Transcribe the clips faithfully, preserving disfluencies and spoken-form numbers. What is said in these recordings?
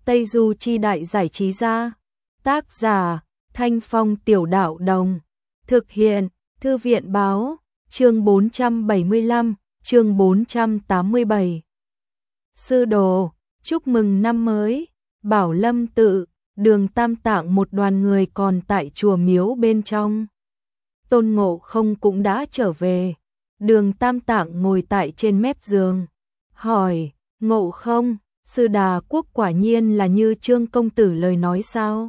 Tây Du Chi Đại Giải Trí Gia. Tác giả Thanh Phong Tiểu Đạo Đồng. Thực hiện Thư viện Báo. Chương bốn trăm bảy mươi lăm, chương bốn trăm tám mươi bảy. Sư đồ, chúc mừng năm mới. Bảo Lâm Tự, Đường Tam Tạng một đoàn người còn tại chùa miếu bên trong. Tôn Ngộ Không cũng đã trở về. Đường Tam Tạng ngồi tại trên mép giường, hỏi: Ngộ Không, Sư Đà Quốc quả nhiên là như Trương công tử lời nói sao?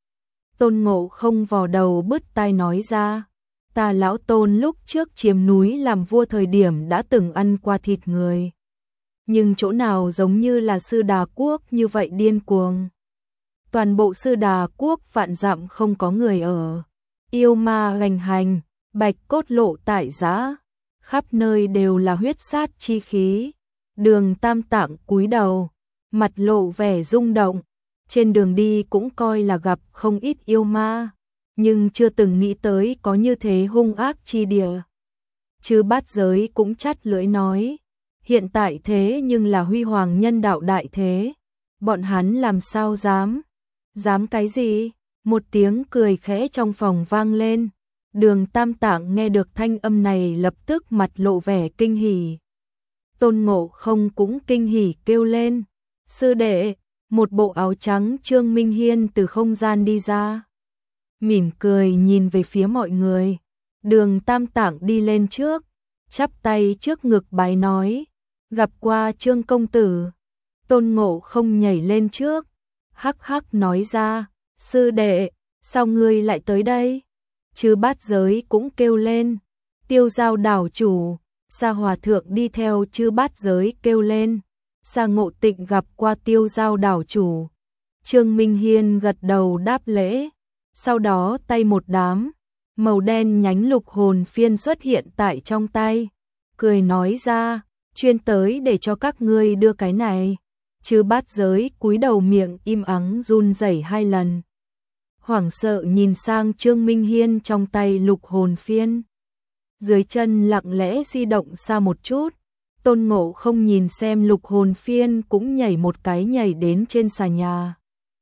Tôn Ngộ Không vò đầu bứt tai nói ra: Ta lão Tôn lúc trước chiếm núi làm vua thời điểm đã từng ăn qua thịt người. Nhưng chỗ nào giống như là Sư Đà Quốc như vậy điên cuồng. Toàn bộ Sư Đà Quốc vạn dặm không có người ở. Yêu ma gành hành, bạch cốt lộ tại giã, khắp nơi đều là huyết sát chi khí. Đường Tam Tạng cúi đầu, mặt lộ vẻ rung động. Trên đường đi cũng coi là gặp không ít yêu ma, nhưng chưa từng nghĩ tới có như thế hung ác chi địa. Chư Bát Giới cũng chắt lưỡi nói: hiện tại thế nhưng là huy hoàng nhân đạo đại thế, bọn hắn làm sao dám? Dám cái gì? Một tiếng cười khẽ trong phòng vang lên. Đường Tam Tạng nghe được thanh âm này lập tức mặt lộ vẻ kinh hỉ. Tôn Ngộ Không cũng kinh hỉ kêu lên: Sư đệ! Một bộ áo trắng Trương Minh Hiên từ không gian đi ra, mỉm cười nhìn về phía mọi người. Đường Tam Tạng đi lên trước, chắp tay trước ngực bái nói: gặp qua Trương công tử. Tôn Ngộ Không nhảy lên trước, hắc hắc nói ra: sư đệ, sao ngươi lại tới đây? Chư Bát Giới cũng kêu lên: Tiêu Giao đảo chủ. Sa Hòa Thượng đi theo chư Bát Giới kêu lên: Sa Ngộ Tịnh gặp qua Tiêu Giao đảo chủ. Trương Minh Hiên gật đầu đáp lễ, sau đó tay một đám, màu đen nhánh lục hồn phiên xuất hiện tại trong tay, cười nói ra: chuyên tới để cho các ngươi đưa cái này. Chư Bát Giới cúi đầu miệng im ắng run rẩy hai lần, hoảng sợ nhìn sang Trương Minh Hiên trong tay lục hồn phiên. Dưới chân lặng lẽ di động xa một chút. Tôn Ngộ Không nhìn xem lục hồn phiên cũng nhảy một cái nhảy đến trên xà nhà.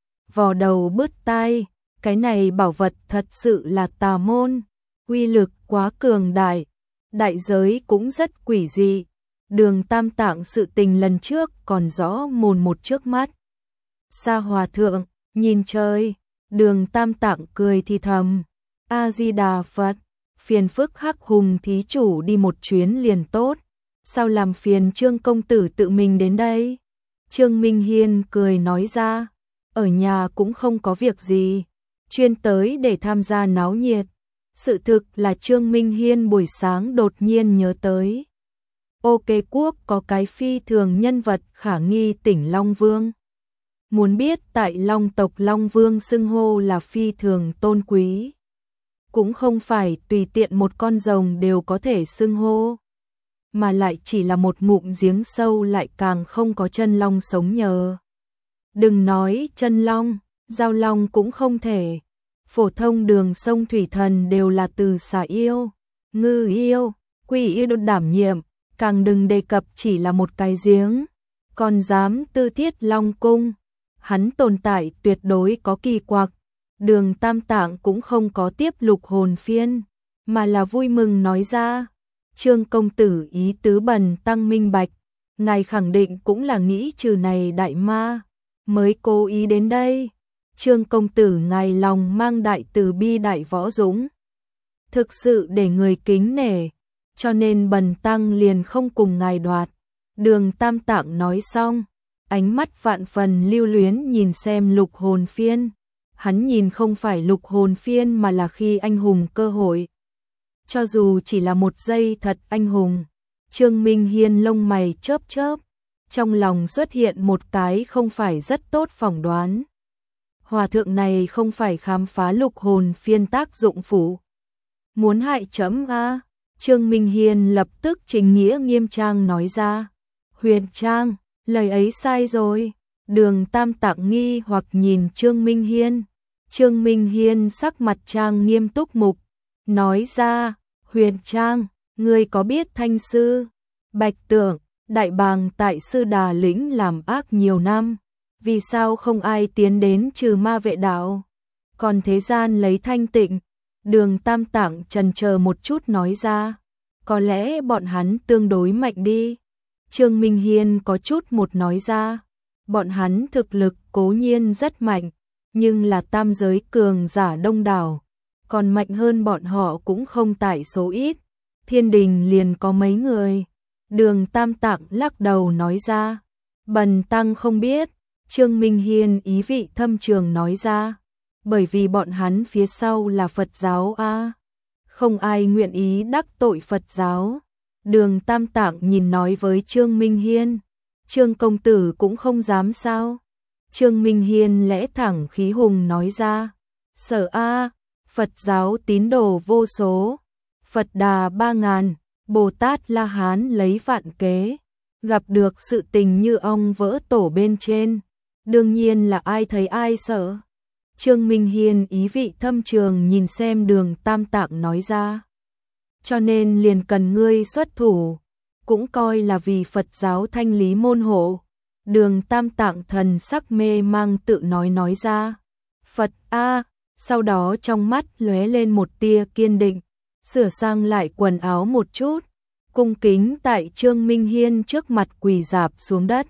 Vò đầu bứt tai, cái này bảo vật thật sự là tà môn, uy lực quá cường đại, đại giới cũng rất quỷ dị. Đường Tam Tạng sự tình lần trước còn rõ mồn một trước mắt. Sa Hòa Thượng nhìn trời, Đường Tam Tạng cười thì thầm: A Di Đà Phật, phiền phức Hắc Hùng thí chủ đi một chuyến liền tốt, sao làm phiền Trương công tử tự mình đến đây? Trương Minh Hiên cười nói ra: ở nhà cũng không có việc gì, chuyên tới để tham gia náo nhiệt. Sự thực là Trương Minh Hiên buổi sáng đột nhiên nhớ tới Ô Kê Quốc có cái phi thường nhân vật khả nghi tỉnh Long Vương. Muốn biết tại Long tộc Long Vương xưng hô là phi thường tôn quý, cũng không phải tùy tiện một con rồng đều có thể xưng hô, mà lại chỉ là một ngụm giếng sâu lại càng không có chân long sống nhờ. Đừng nói chân long, giao long cũng không thể. Phổ thông đường sông thủy thần đều là từ xà yêu, ngư yêu, quỷ yêu đột đảm nhiệm, càng đừng đề cập chỉ là một cái giếng, còn dám tư thiết long cung. Hắn tồn tại tuyệt đối có kỳ quặc. Đường Tam Tạng cũng không có tiếp lục hồn phiên, mà là vui mừng nói ra: Trương công tử ý tứ bần tăng minh bạch, ngài khẳng định cũng là nghĩ trừ này đại ma mới cố ý đến đây. Trương công tử ngài lòng mang đại từ bi đại võ dũng, thực sự để người kính nể, cho nên bần tăng liền không cùng ngài đoạt. Đường Tam Tạng nói xong, ánh mắt vạn phần lưu luyến nhìn xem lục hồn phiên. Hắn nhìn không phải lục hồn phiên mà là khi anh hùng cơ hội. Cho dù chỉ là một giây thật anh hùng. Trương Minh Hiên lông mày chớp chớp, trong lòng xuất hiện một cái không phải rất tốt phỏng đoán. Hòa thượng này không phải khám phá lục hồn phiên tác dụng phụ, muốn hại chấm a? Trương Minh Hiên lập tức chính nghĩa nghiêm trang nói ra: Huyền Trang, lời ấy sai rồi. Đường Tam Tạng nghi hoặc nhìn Trương Minh Hiên. Trương Minh Hiên sắc mặt trang nghiêm túc mục, nói ra: Huyền Trang, ngươi có biết Thanh Sư Bạch Tượng, đại bàng tại Sư Đà Lĩnh làm ác nhiều năm, Vì sao không ai tiến đến trừ ma vệ đạo? Còn thế gian lấy thanh tịnh. Đường Tam Tạng chần chờ một chút nói ra. Có lẽ bọn hắn tương đối mạnh đi. Trương Minh Hiên có chút một nói ra. Bọn hắn thực lực cố nhiên rất mạnh, nhưng là tam giới cường giả đông đảo. Còn mạnh hơn bọn họ cũng không tại số ít. Thiên đình liền có mấy người. Đường Tam Tạng lắc đầu nói ra. Bần tăng không biết. Trương Minh Hiên ý vị thâm trường nói ra. Bởi vì bọn hắn phía sau là Phật giáo a, không ai nguyện ý đắc tội Phật giáo. Đường Tam Tạng nhìn nói với Trương Minh Hiên. Trương công tử cũng không dám sao? Trương Minh Hiên lẽ thẳng khí hùng nói ra. Sở a, Phật giáo tín đồ vô số. Phật Đà ba ngàn, Bồ Tát La Hán lấy vạn kế. Gặp được sự tình như ong vỡ tổ bên trên. Đương nhiên là ai thấy ai sợ. Trương Minh Hiên ý vị thâm trường nhìn xem đường Tam Tạng nói ra. Cho nên liền cần ngươi xuất thủ. Cũng coi là vì Phật giáo thanh lý môn hộ. Đường Tam Tạng thần sắc mê mang tự nói nói ra. Phật a, sau đó trong mắt lóe lên một tia kiên định. Sửa sang lại quần áo một chút. Cung kính tại Trương Minh Hiên trước mặt quỳ rạp xuống đất.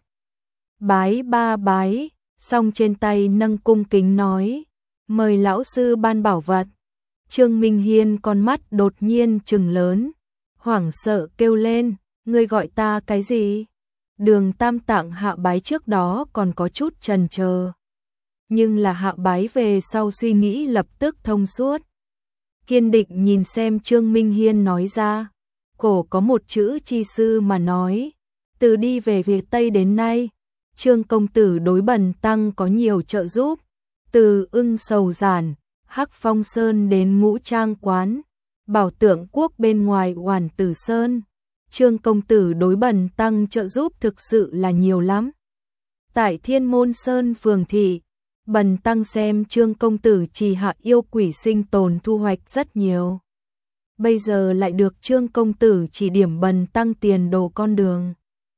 Bái ba bái, xong trên tay nâng cung kính nói. Mời lão sư ban bảo vật. Trương Minh Hiên con mắt đột nhiên trừng lớn. Hoảng sợ kêu lên. Ngươi gọi ta cái gì? Đường Tam Tạng hạ bái trước đó còn có chút chần chờ. Nhưng là hạ bái về sau suy nghĩ lập tức thông suốt. Kiên định nhìn xem Trương Minh Hiên nói ra. Cổ có một chữ chi sư mà nói. Từ đi về phía Tây đến nay, Trương công tử đối bần tăng có nhiều trợ giúp. Từ ưng sầu giản, Hắc Phong Sơn đến Ngũ Trang Quán, Bảo Tượng Quốc bên ngoài Hoàn Tử Sơn. Trương công tử đối bần tăng trợ giúp thực sự là nhiều lắm. Tại Thiên Môn Sơn phường thị, bần tăng xem Trương công tử trì hạ yêu quỷ sinh tồn thu hoạch rất nhiều. Bây giờ lại được Trương công tử chỉ điểm bần tăng tiền đồ con đường.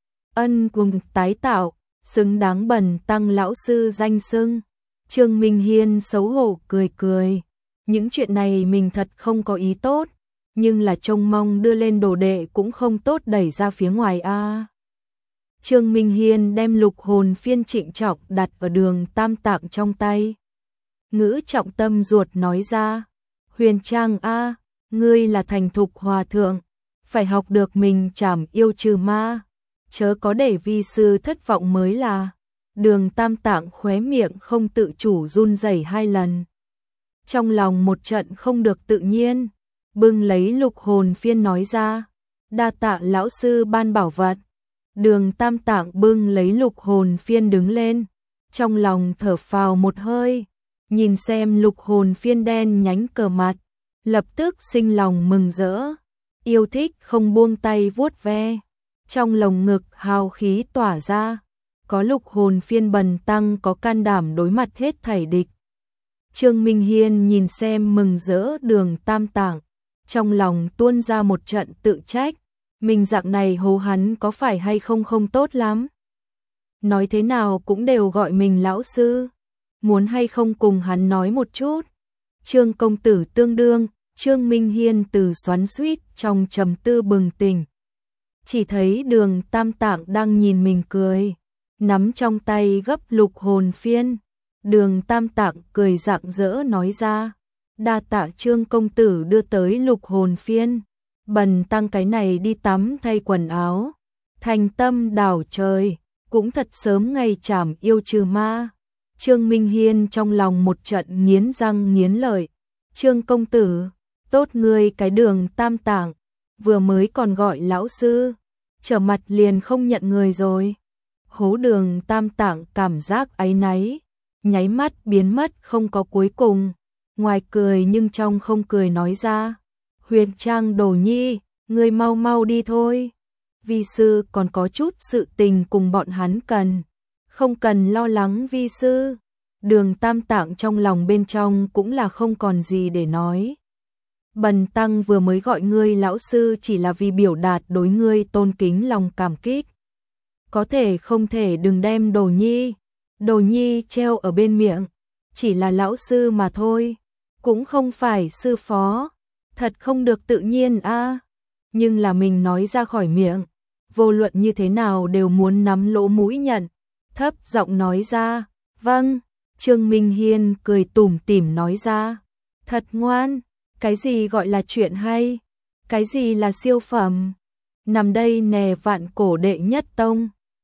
Ân cùng tái tạo, xứng đáng bần tăng lão sư danh xưng. Trương Minh Hiên xấu hổ cười cười. Những chuyện này mình thật không có ý tốt. Nhưng là trông mong đưa lên đồ đệ cũng không tốt đẩy ra phía ngoài a. À. Trương Minh Hiên đem lục hồn phiên trịnh trọng đặt ở đường Tam Tạng trong tay. Ngữ trọng tâm ruột nói ra. Huyền Trang a, à, ngươi là thành thục hòa thượng. Phải học được mình trảm yêu trừ ma. Chớ có để vi sư thất vọng mới là. Đường Tam Tạng khóe miệng không tự chủ run rẩy hai lần. Trong lòng một trận không được tự nhiên. Bưng lấy lục hồn phiên nói ra. Đa tạ lão sư ban bảo vật. Đường Tam Tạng bưng lấy lục hồn phiên đứng lên. Trong lòng thở phào một hơi. Nhìn xem lục hồn phiên đen nhánh cờ mặt. Lập tức sinh lòng mừng rỡ. Yêu thích không buông tay vuốt ve. Trong lồng ngực hào khí tỏa ra. Có lục hồn phiên bần tăng có can đảm đối mặt hết thảy địch. Trương Minh Hiên nhìn xem mừng rỡ đường Tam Tạng. Trong lòng tuôn ra một trận tự trách. Mình dạng này hố hắn có phải hay không không tốt lắm. Nói thế nào cũng đều gọi mình lão sư. Muốn hay không cùng hắn nói một chút. Trương công tử tương đương. Trương Minh Hiên từ xoắn xuýt trong trầm tư bừng tỉnh. Chỉ thấy đường Tam Tạng đang nhìn mình cười. Nắm trong tay gấp lục hồn phiên. Đường Tam Tạng cười rạng rỡ nói ra. Đa tạ Trương công tử đưa tới lục hồn phiên. Bần tăng cái này đi tắm thay quần áo. Thành tâm đảo trời. Cũng thật sớm ngày trảm yêu trừ ma. Trương Minh Hiên trong lòng một trận nghiến răng nghiến lợi. Trương công tử, tốt ngươi cái đường Tam Tạng. Vừa mới còn gọi lão sư. Trở mặt liền không nhận người rồi. Hố đường Tam Tạng cảm giác áy náy. Nháy mắt biến mất không có cuối cùng. Ngoài cười nhưng trong không cười nói ra. Huyền Trang đồ nhi, ngươi mau mau đi thôi. Vi sư còn có chút sự tình cùng bọn hắn cần. Không cần lo lắng vi sư. Đường Tam Tạng trong lòng bên trong cũng là không còn gì để nói. Bần tăng vừa mới gọi ngươi lão sư chỉ là vì biểu đạt đối ngươi tôn kính lòng cảm kích. Có thể không thể đừng đem đồ nhi. Đồ nhi treo ở bên miệng, chỉ là lão sư mà thôi, cũng không phải sư phó, thật không được tự nhiên a. Nhưng là mình nói ra khỏi miệng, vô luận như thế nào đều muốn nắm lỗ mũi nhận, thấp giọng nói ra, vâng. Trương Minh Hiên cười tủm tỉm nói ra, thật ngoan, cái gì gọi là chuyện hay, cái gì là siêu phẩm, nằm đây nè vạn cổ đệ nhất tông.